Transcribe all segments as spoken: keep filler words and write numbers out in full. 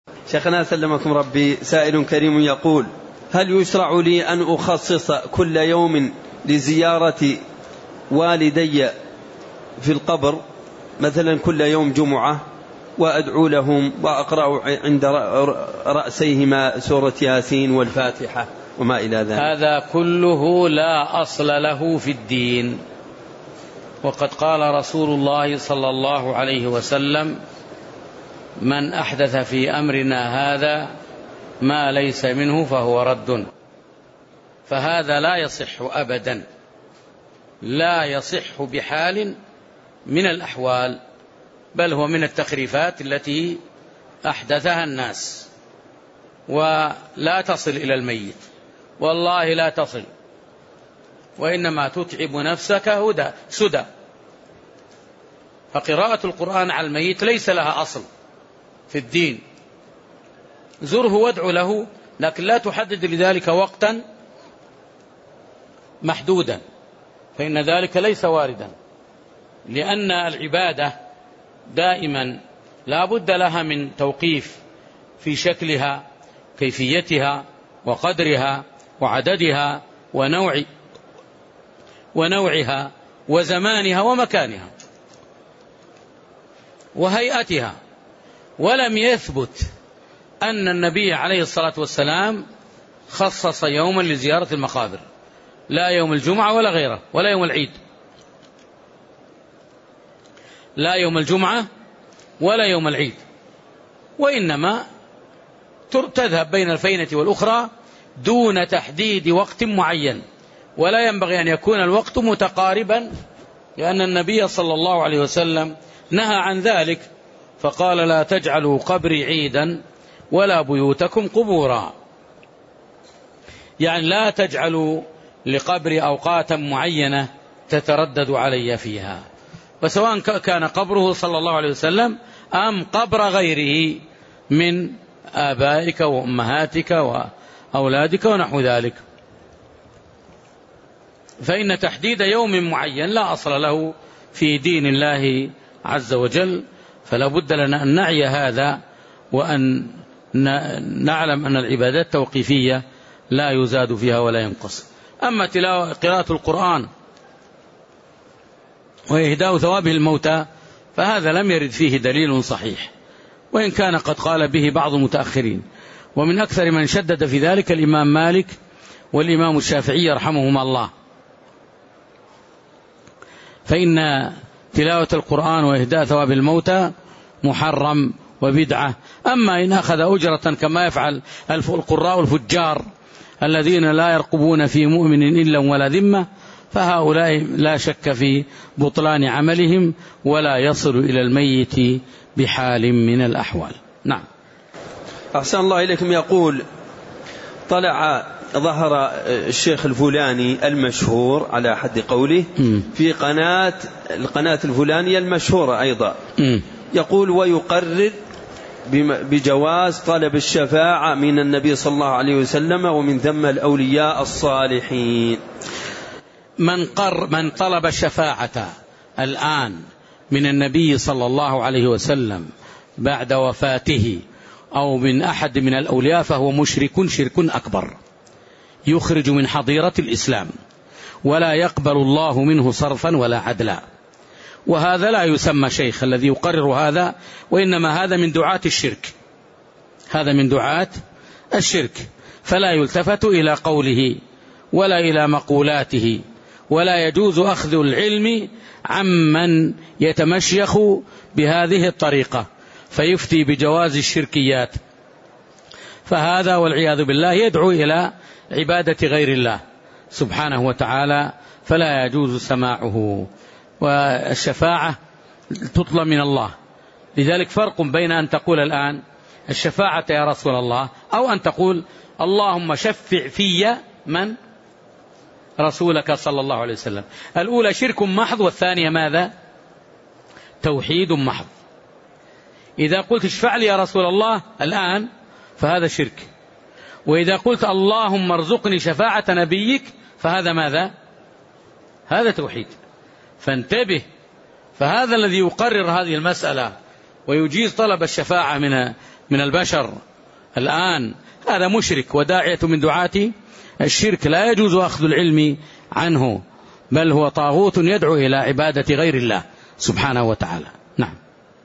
شيخنا سلمكم ربي، سائل كريم يقول: هل يشرع لي أن أخصص كل يوم لزيارة والدي في القبر، مثلا كل يوم جمعة، وأدعو لهم وأقرأ عند رأسيهما سورة ياسين والفاتحة وما إلى ذلك؟ هذا كله لا أصل له في الدين، وقد قال رسول الله صلى الله عليه وسلم: من أحدث في أمرنا هذا ما ليس منه فهو رد. فهذا لا يصح أبدا، لا يصح بحال من الأحوال، بل هو من التخريفات التي أحدثها الناس، ولا تصل إلى الميت، والله لا تصل، وإنما تتعب نفسك هدى سدى. فقراءة القرآن على الميت ليس لها أصل في الدين. زره وادعو له، لكن لا تحدد لذلك وقتا محدودا، فإن ذلك ليس واردا، لأن العبادة دائما لا بد لها من توقيف في شكلها، كيفيتها وقدرها وعددها ونوع ونوعها وزمانها ومكانها وهيئتها. ولم يثبت أن النبي عليه الصلاة والسلام خصص يوما لزيارة المقابر، لا يوم الجمعة ولا غيره، ولا يوم العيد، لا يوم الجمعة ولا يوم العيد، وإنما تذهب بين الفينة والأخرى دون تحديد وقت معين، ولا ينبغي أن يكون الوقت متقاربا، لأن النبي صلى الله عليه وسلم نهى عن ذلك، فقال: لا تجعلوا قبري عيدا ولا بيوتكم قبورا. يعني لا تجعلوا لقبري أوقاتا معينة تتردد علي فيها، وسواء كان قبره صلى الله عليه وسلم أم قبر غيره من آبائك وأمهاتك وأولادك ونحو ذلك. فإن تحديد يوم معين لا أصل له في دين الله عز وجل، فلا بد لنا أن نعي هذا، وأن نعلم أن العبادات توقيفية لا يزاد فيها ولا ينقص. أما تلاوة قراءة القرآن وإهداء ثوابه الموتى فهذا لم يرد فيه دليل صحيح، وإن كان قد قال به بعض المتأخرين، ومن أكثر من شدد في ذلك الإمام مالك والإمام الشافعي رحمهما الله. فإن تلاوة القرآن وإهداء ثواب الموتى محرم وبدعة. أما إن أخذ أجرة كما يفعل القراء الفجار الذين لا يرقبون في مؤمن إلا ولا ذمة، فهؤلاء لا شك في بطلان عملهم، ولا يصل إلى الميت بحال من الأحوال. نعم. أحسن الله إليكم. يقول: طلع ظهر الشيخ الفلاني المشهور على حد قوله في قناة القناة الفلانية المشهورة أيضا، يقول: ويقرر بجواز طلب الشفاعة من النبي صلى الله عليه وسلم ومن ثم الأولياء الصالحين. من قر من طلب الشفاعة الآن من النبي صلى الله عليه وسلم بعد وفاته أو من أحد من الأولياء فهو مشرك شرك أكبر، يخرج من حظيرة الإسلام، ولا يقبل الله منه صرفا ولا عدلا. وهذا لا يسمى شيخ الذي يقرر هذا، وإنما هذا من دعاة الشرك، هذا من دعاة الشرك، فلا يلتفت إلى قوله ولا إلى مقولاته، ولا يجوز أخذ العلم عمن يتمشيخ بهذه الطريقة فيفتي بجواز الشركيات، فهذا والعياذ بالله يدعو إلى عبادة غير الله سبحانه وتعالى، فلا يجوز سماعه. والشفاعة تطلب من الله، لذلك فرق بين أن تقول الآن الشفاعة يا رسول الله، أو أن تقول اللهم شفع في من رسولك صلى الله عليه وسلم. الأولى شرك محض، والثانية ماذا؟ توحيد محض. إذا قلت اشفع لي يا رسول الله الآن فهذا شرك، وإذا قلت اللهم ارزقني شفاعة نبيك فهذا ماذا؟ هذا توحيد. فانتبه، فهذا الذي يقرر هذه المسألة ويجيز طلب الشفاعة من من البشر الآن هذا مشرك وداعية من دعاة الشرك، لا يجوز أخذ العلم عنه، بل هو طاغوت يدعو إلى عبادة غير الله سبحانه وتعالى. نعم.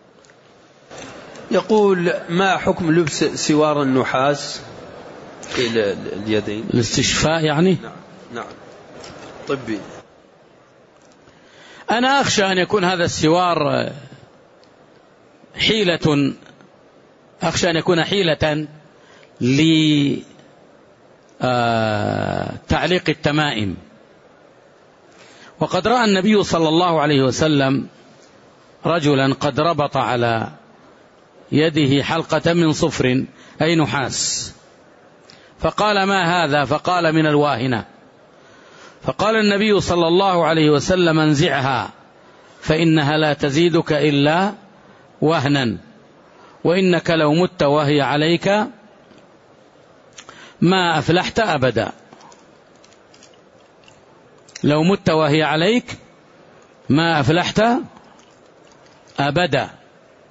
يقول: ما حكم لبس سوار النحاس إلى اليدين؟ الاستشفاء يعني؟ نعم نعم طبي. أنا أخشى أن يكون هذا السوار حيلة، أخشى أن يكون حيلة لتعليق التمائم. وقد رأى النبي صلى الله عليه وسلم رجلا قد ربط على يده حلقة من صفر أي نحاس، فقال: ما هذا؟ فقال: من الواهنة. فقال النبي صلى الله عليه وسلم: انزعها فإنها لا تزيدك إلا وهنا، وإنك لو مت وهي عليك ما أفلحت أبدا. لو مت وهي عليك ما أفلحت أبدا.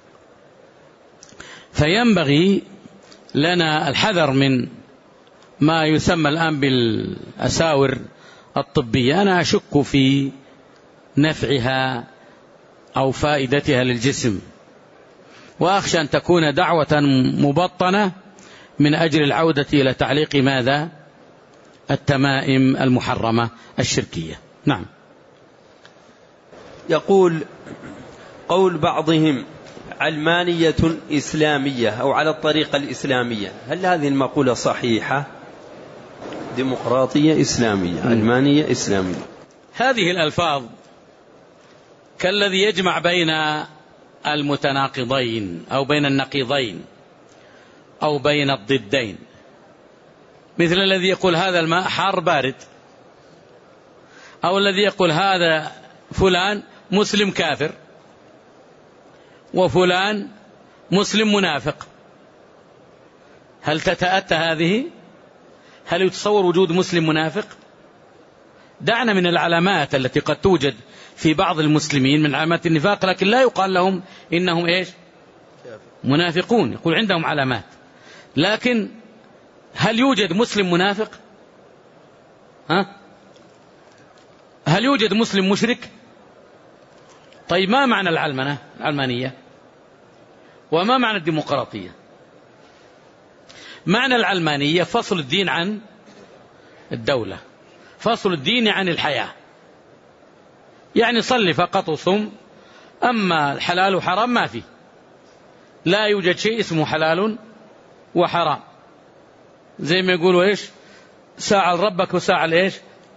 فينبغي لنا الحذر من ما يسمى الآن بالأساور الطبية. أنا أشك في نفعها أو فائدتها للجسم، وأخشى أن تكون دعوة مبطنة من أجل العودة إلى تعليق ماذا؟ التمائم المحرمة الشركية. نعم. يقول: قول بعضهم علمانية إسلامية أو على الطريقة الإسلامية، هل هذه المقولة صحيحة؟ ديمقراطية إسلامية، علمانية إسلامية. هذه الألفاظ كالذي يجمع بين المتناقضين أو بين النقيضين أو بين الضدين، مثل الذي يقول هذا الماء حار بارد، أو الذي يقول هذا فلان مسلم كافر وفلان مسلم منافق. هل تتأتى هذه؟ هل يتصور وجود مسلم منافق؟ دعنا من العلامات التي قد توجد في بعض المسلمين من علامات النفاق، لكن لا يقال لهم إنهم إيش؟ منافقون. يقول عندهم علامات، لكن هل يوجد مسلم منافق؟ ها؟ هل يوجد مسلم مشرك؟ طيب ما معنى العلمنة العلمانية؟ وما معنى الديمقراطية؟ معنى العلمانية فصل الدين عن الدولة، فصل الدين عن الحياة، يعني صلي فقط وصم، أما الحلال وحرام ما فيه، لا يوجد شيء اسمه حلال وحرام. زي ما يقولوا إيش؟ ساعة لربك وساعة لإيش؟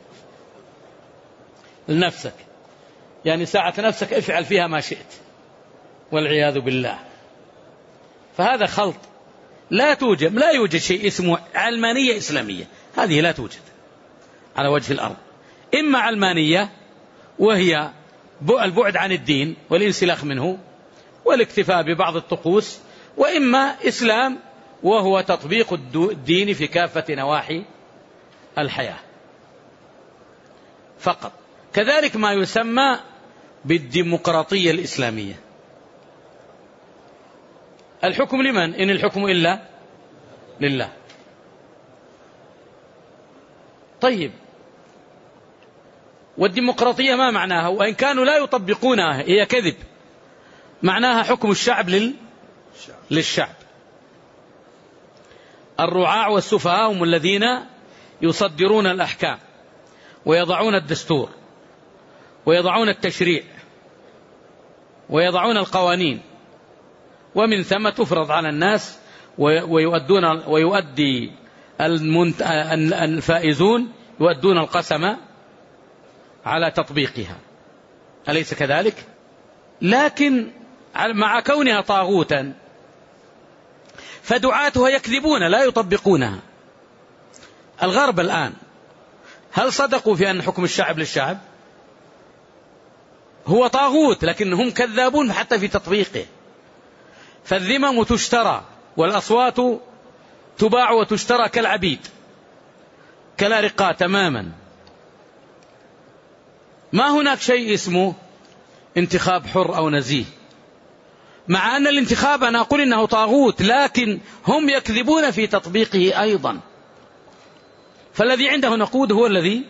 لنفسك، يعني ساعة نفسك افعل فيها ما شئت، والعياذ بالله. فهذا خلط، لا توجد لا يوجد شيء اسمه علمانية إسلامية، هذه لا توجد على وجه الأرض. إما علمانية وهي البعد عن الدين والانسلاخ منه والاكتفاء ببعض الطقوس، وإما إسلام وهو تطبيق الدين في كافة نواحي الحياة فقط. كذلك ما يسمى بالديمقراطية الإسلامية. الحكم لمن؟ إن الحكم إلا لله. طيب، والديمقراطية ما معناها؟ وإن كانوا لا يطبقونها هي كذب. معناها حكم الشعب لل... للشعب. الرعاع والسفهاء هم الذين يصدرون الأحكام ويضعون الدستور ويضعون التشريع ويضعون القوانين، ومن ثم تفرض على الناس ويؤدون ويؤدي الفائزون يؤدون القسم على تطبيقها، أليس كذلك؟ لكن مع كونها طاغوتا فدعاتها يكذبون لا يطبقونها. الغرب الآن هل صدقوا في أن حكم الشعب للشعب؟ هو طاغوت، لكنهم كذابون حتى في تطبيقه. فالذمم تشترى والأصوات تباع وتشترى كالعبيد كالأرقاء تماما. ما هناك شيء اسمه انتخاب حر أو نزيه، مع أن الانتخاب أنا أقول إنه طاغوت، لكن هم يكذبون في تطبيقه أيضا. فالذي عنده نقود هو الذي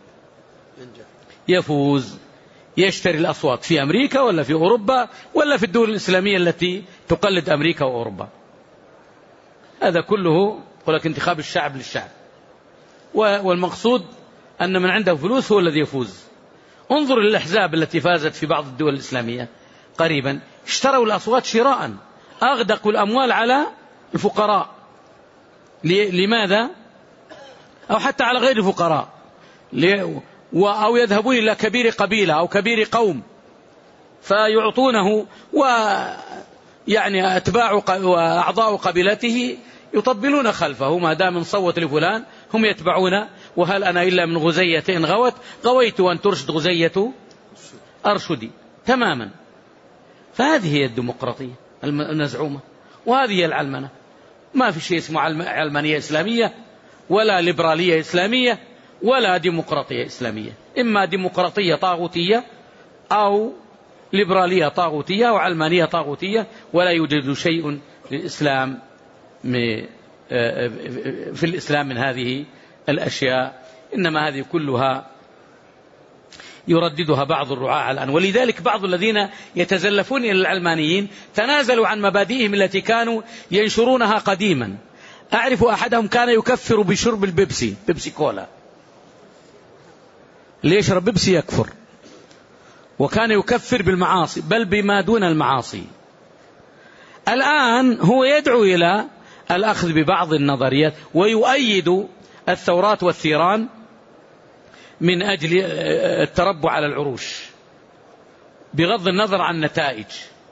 يفوز، يشتري الأصوات في أمريكا ولا في أوروبا ولا في الدول الإسلامية التي تقلد أمريكا وأوروبا. هذا كله يقول لك انتخاب الشعب للشعب، والمقصود أن من عنده فلوس هو الذي يفوز. انظر للأحزاب التي فازت في بعض الدول الإسلامية قريبا، اشتروا الأصوات شراء، أغدقوا الأموال على الفقراء. لماذا؟ أو حتى على غير الفقراء، أو يذهبون إلى كبير قبيلة أو كبير قوم فيعطونه، ويعني أتباع وأعضاء قبيلته يطبلون خلفه ما دام صوت لفلان هم يتبعون. وهل أنا إلا من غزية إن غوت غويت وأن ترشد غزية أرشدي تماما. فهذه هي الديمقراطية المزعومة، وهذه هي العلمنة. ما في شيء اسمه علمانية إسلامية ولا ليبرالية إسلامية ولا ديمقراطية إسلامية، إما ديمقراطية طاغوتية أو ليبرالية طاغوتية أو علمانية طاغوتية، ولا يوجد شيء للإسلام في الإسلام من هذه الأشياء، إنما هذه كلها يرددها بعض الرعاة الآن. ولذلك بعض الذين يتزلفون إلى العلمانيين تنازلوا عن مبادئهم التي كانوا ينشرونها قديما. أعرف أحدهم كان يكفر بشرب البيبسي، بيبسي كولا، اللي يشرب بيبسي يكفر، وكان يكفر بالمعاصي بل بما دون المعاصي. الآن هو يدعو إلى الأخذ ببعض النظريات ويؤيد الثورات والثيران من أجل التربع على العروش بغض النظر عن النتائج.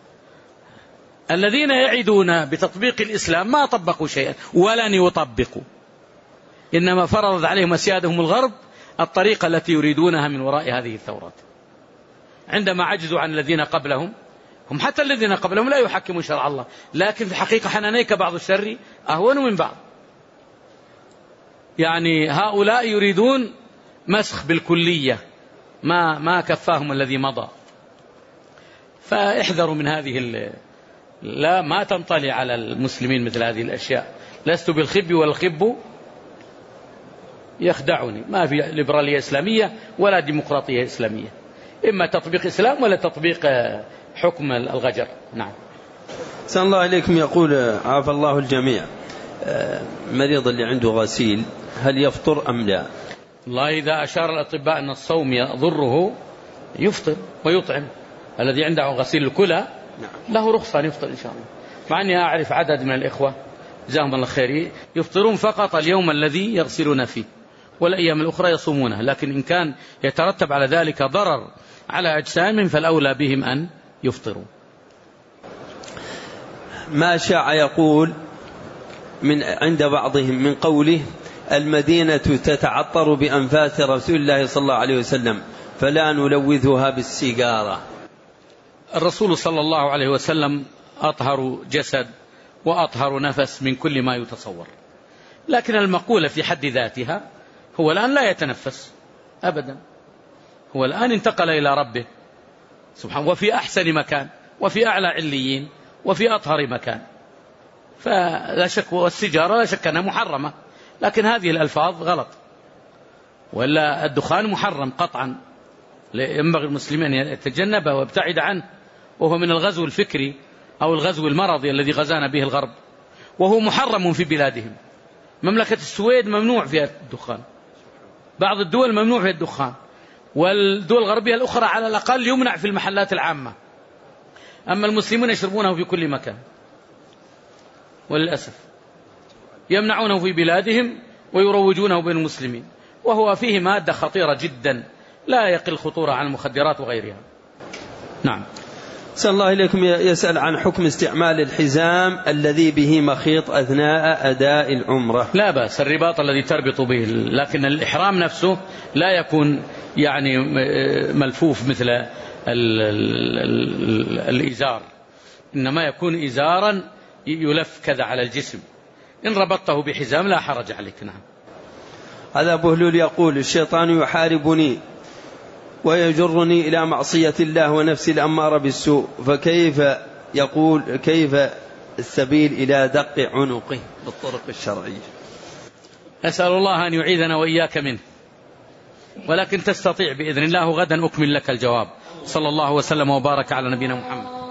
الذين يعدون بتطبيق الإسلام ما طبقوا شيئا ولن يطبقوا، إنما فرضت عليهم أسيادهم الغرب الطريقة التي يريدونها من وراء هذه الثورات. عندما عجزوا عن الذين قبلهم، هم حتى الذين قبلهم لا يحكمون شرع الله، لكن في الحقيقة حنانيك بعض الشر أهون من بعض. يعني هؤلاء يريدون مسخ بالكلية ما ما كفاهم الذي مضى. فاحذروا من هذه ال... لا ما تنطلي على المسلمين مثل هذه الأشياء. لست بالخب والخب يخدعني. ما في ليبرالية إسلامية ولا ديمقراطية إسلامية، إما تطبيق إسلام ولا تطبيق حكم الغجر. نعم. سأل الله إليكم يقول عافى الله الجميع، مريض اللي عنده غسيل هل يفطر أم لا؟ الله إذا أشار الأطباء أن الصوم يضره يفطر ويطعم. الذي عنده غسيل الكلى له رخصة أن يفطر إن شاء الله. مع أني أعرف عدد من الإخوة جزاهم الله خير يفطرون فقط اليوم الذي يغسلون فيه، والأيام الأخرى يصومونها، لكن إن كان يترتب على ذلك ضرر على أجسامهم فالأولى بهم أن يفطروا. ما شاع يقول من عند بعضهم من قوله المدينة تتعطر بأنفاس رسول الله صلى الله عليه وسلم فلا نلوثها بالسيجارة. الرسول صلى الله عليه وسلم أطهر جسد وأطهر نفس من كل ما يتصور، لكن المقولة في حد ذاتها هو الآن لا يتنفس أبدا، هو الآن انتقل إلى ربه سبحانه وفي أحسن مكان وفي أعلى عليين وفي أطهر مكان. فلا شك، والسيجارة لا شك أنها محرمة، لكن هذه الألفاظ غلط. ولا الدخان محرم قطعا، ينبغي المسلمين أن يتجنبه ويبتعد عنه، وهو من الغزو الفكري أو الغزو المرضي الذي غزانا به الغرب، وهو محرم في بلادهم. مملكة السويد ممنوع فيها الدخان، بعض الدول ممنوع فيها الدخان، والدول الغربية الأخرى على الأقل يمنع في المحلات العامة، أما المسلمون يشربونه في كل مكان وللأسف، يمنعونه في بلادهم ويروجونه بين المسلمين، وهو فيه مادة خطيرة جدا لا يقل خطورة عن المخدرات وغيرها. نعم. سأل الله إليكم يسأل عن حكم استعمال الحزام الذي به مخيط أثناء أداء العمرة. لا بأس، الرباط الذي تربط به، لكن الإحرام نفسه لا يكون يعني ملفوف مثل ال ال ال الإزار، إنما يكون إزارا يلف كذا على الجسم. إن ربطته بحزام لا حرج عليك. نعم. هذا بهلول يقول الشيطان يحاربني ويجرني إلى معصية الله ونفسي الأمارة بالسوء، فكيف يقول كيف السبيل إلى دق عنقه بالطرق الشرعية؟ أسأل الله أن يعيذنا وإياك منه، ولكن تستطيع بإذن الله. غدا أكمل لك الجواب. صلى الله وسلم وبارك على نبينا محمد.